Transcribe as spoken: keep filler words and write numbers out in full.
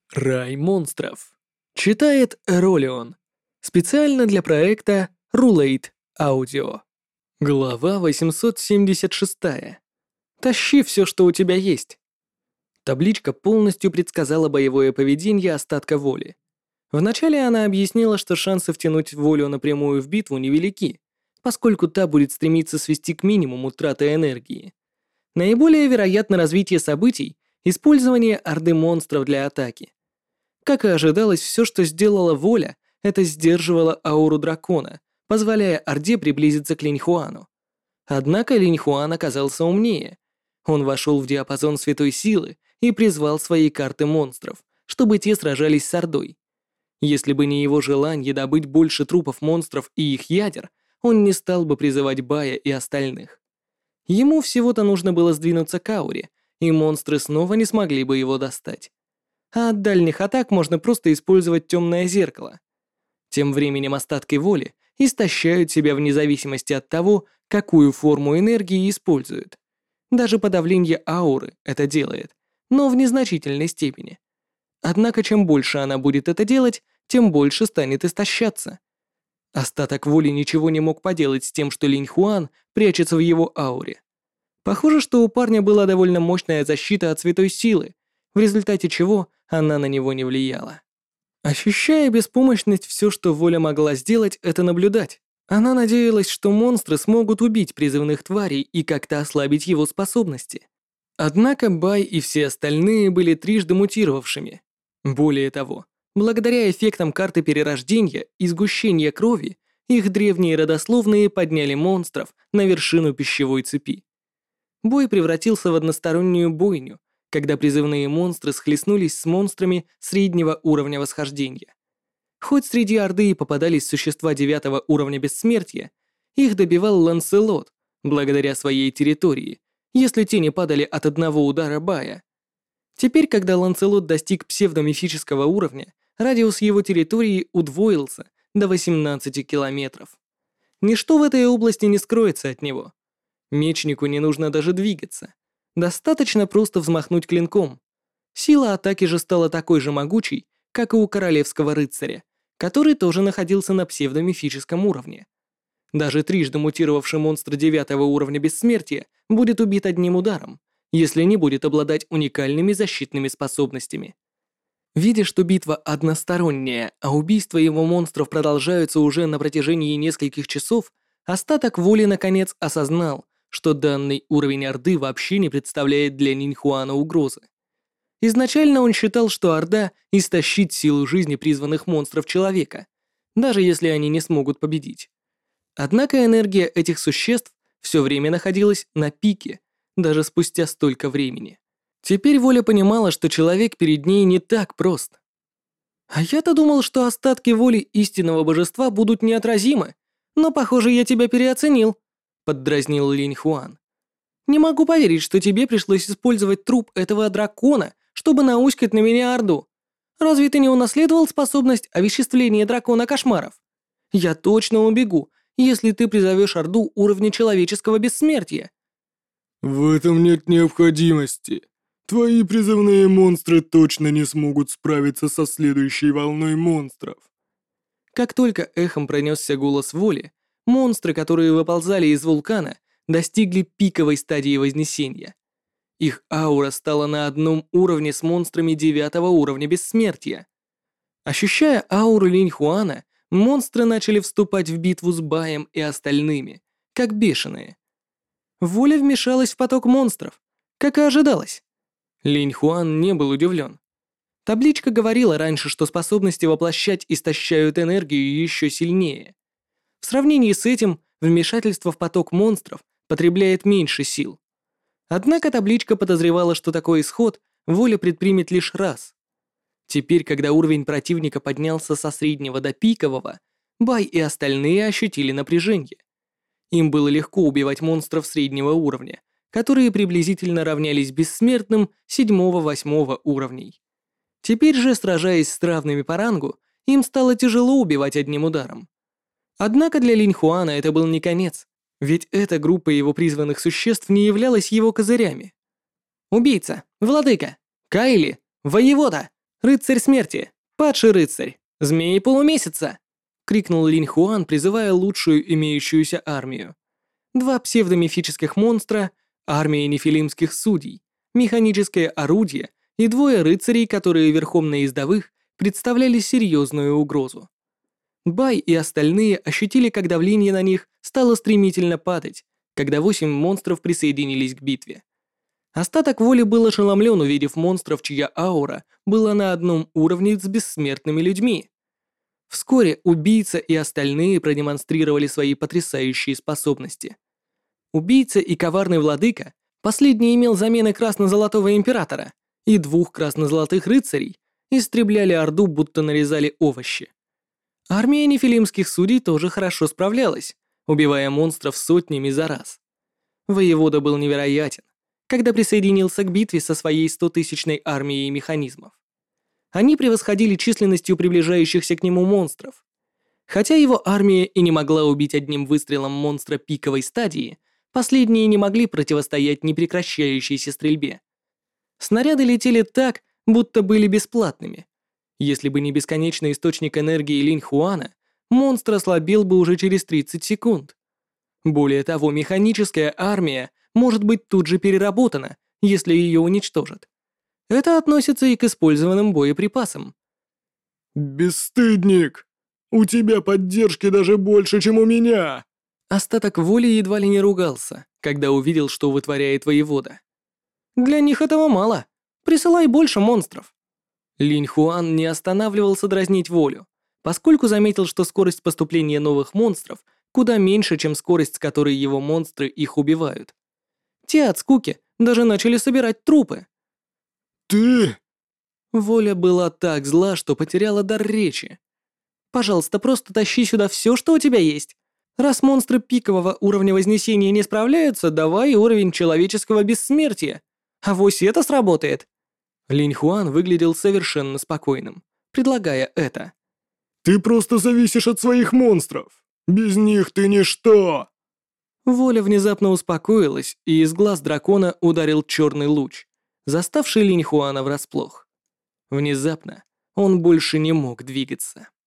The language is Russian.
Рай монстров. Читает Ролион. Специально для проекта Rulate Audio. Глава восемьсот семьдесят шесть. Тащи все, что у тебя есть. Табличка полностью предсказала боевое поведение остатка воли. Вначале она объяснила, что шансы втянуть волю напрямую в битву невелики, поскольку та будет стремиться свести к минимуму траты энергии. Наиболее вероятно развитие событий — использование орды монстров для атаки. Как и ожидалось, все, что сделала воля, это сдерживало ауру дракона, позволяя орде приблизиться к Линьхуану. Однако Линьхуан оказался умнее. Он вошел в диапазон святой силы и призвал свои карты монстров, чтобы те сражались с ордой. Если бы не его желание добыть больше трупов монстров и их ядер, он не стал бы призывать Бая и остальных. Ему всего-то нужно было сдвинуться к ауре, и монстры снова не смогли бы его достать. А от дальних атак можно просто использовать темное зеркало. Тем временем остатки воли истощают себя вне зависимости от того, какую форму энергии используют. Даже подавление ауры это делает, но в незначительной степени. Однако чем больше она будет это делать, тем больше станет истощаться. Остаток воли ничего не мог поделать с тем, что Линьхуан прячется в его ауре. Похоже, что у парня была довольно мощная защита от святой силы, в результате чего она на него не влияла. Ощущая беспомощность, все, что воля могла сделать, это наблюдать. Она надеялась, что монстры смогут убить призывных тварей и как-то ослабить его способности. Однако Бай и все остальные были трижды мутировавшими. Более того, благодаря эффектам карты перерождения и сгущения крови, их древние родословные подняли монстров на вершину пищевой цепи. Бой превратился в одностороннюю бойню, когда призывные монстры схлестнулись с монстрами среднего уровня восхождения. Хоть среди Орды и попадались существа девятого уровня бессмертия, их добивал Ланселот, благодаря своей территории, если те не падали от одного удара Бая. Теперь, когда Ланселот достиг псевдомифического уровня, радиус его территории удвоился до восемнадцати километров. Ничто в этой области не скроется от него. Мечнику не нужно даже двигаться. Достаточно просто взмахнуть клинком. Сила атаки же стала такой же могучей, как и у королевского рыцаря, который тоже находился на псевдомифическом уровне. Даже трижды мутировавший монстр девятого уровня бессмертия будет убит одним ударом, если не будет обладать уникальными защитными способностями. Видя, что битва односторонняя, а убийства его монстров продолжаются уже на протяжении нескольких часов, остаток воли наконец осознал, что данный уровень Орды вообще не представляет для Линьхуана угрозы. Изначально он считал, что Орда истощит силу жизни призванных монстров человека, даже если они не смогут победить. Однако энергия этих существ все время находилась на пике, даже спустя столько времени. Теперь воля понимала, что человек перед ней не так прост. «А я-то думал, что остатки воли истинного божества будут неотразимы, но, похоже, я тебя переоценил», — поддразнил Линьхуан. «Не могу поверить, что тебе пришлось использовать труп этого дракона, чтобы науськать на меня Орду. Разве ты не унаследовал способность овеществления дракона кошмаров? Я точно убегу, если ты призовешь Орду уровня человеческого бессмертия». «В этом нет необходимости. Твои призывные монстры точно не смогут справиться со следующей волной монстров». Как только эхом пронесся голос воли, монстры, которые выползали из вулкана, достигли пиковой стадии вознесения. Их аура стала на одном уровне с монстрами девятого уровня бессмертия. Ощущая ауру Линьхуана, монстры начали вступать в битву с Баем и остальными, как бешеные. Воля вмешалась в поток монстров, как и ожидалось. Линьхуан не был удивлен. Табличка говорила раньше, что способности воплощать истощают энергию еще сильнее. В сравнении с этим, вмешательство в поток монстров потребляет меньше сил. Однако табличка подозревала, что такой исход воля предпримет лишь раз. Теперь, когда уровень противника поднялся со среднего до пикового, Бай и остальные ощутили напряжение. Им было легко убивать монстров среднего уровня, которые приблизительно равнялись бессмертным седьмого-восьмого уровней. Теперь же, сражаясь с равными по рангу, им стало тяжело убивать одним ударом. Однако для Линьхуана это был не конец, ведь эта группа его призванных существ не являлась его козырями. «Убийца! Владыка! Кайли! Воевода! «Рыцарь смерти! Падший рыцарь! Змеи полумесяца!» — крикнул Линь Хуан, призывая лучшую имеющуюся армию. Два псевдомифических монстра, армия нефилимских судей, механическое орудие и двое рыцарей, которые верхом на ездовых представляли серьезную угрозу. Бай и остальные ощутили, как давление на них стало стремительно падать, когда восемь монстров присоединились к битве. Остаток воли был ошеломлен, увидев монстров, чья аура была на одном уровне с бессмертными людьми. Вскоре убийца и остальные продемонстрировали свои потрясающие способности. Убийца и коварный владыка, последний имел замены красно-золотого императора и двух красно-золотых рыцарей, истребляли орду, будто нарезали овощи. Армия нефилимских судей тоже хорошо справлялась, убивая монстров сотнями за раз. Воевода был невероятен, когда присоединился к битве со своей стотысячной армией механизмов. Они превосходили численностью приближающихся к нему монстров. Хотя его армия и не могла убить одним выстрелом монстра пиковой стадии, последние не могли противостоять непрекращающейся стрельбе. Снаряды летели так, будто были бесплатными. Если бы не бесконечный источник энергии Линь Хуана, монстр ослабел бы уже через тридцать секунд. Более того, механическая армия может быть тут же переработана, если ее уничтожат. Это относится и к использованным боеприпасам. «Бесстыдник! У тебя поддержки даже больше, чем у меня!» Остаток воли едва ли не ругался, когда увидел, что вытворяет воевода. «Для них этого мало. Присылай больше монстров». Линь Хуан не останавливался дразнить волю, поскольку заметил, что скорость поступления новых монстров куда меньше, чем скорость, с которой его монстры их убивают. Те от скуки даже начали собирать трупы. «Ты...» Воля была так зла, что потеряла дар речи. «Пожалуйста, просто тащи сюда все, что у тебя есть. Раз монстры пикового уровня вознесения не справляются, давай уровень человеческого бессмертия. Авось это сработает». Линь Хуан выглядел совершенно спокойным, предлагая это. «Ты просто зависишь от своих монстров. Без них ты ничто!» Воля внезапно успокоилась, и из глаз дракона ударил черный луч, заставший Линь Хуана врасплох. Внезапно он больше не мог двигаться.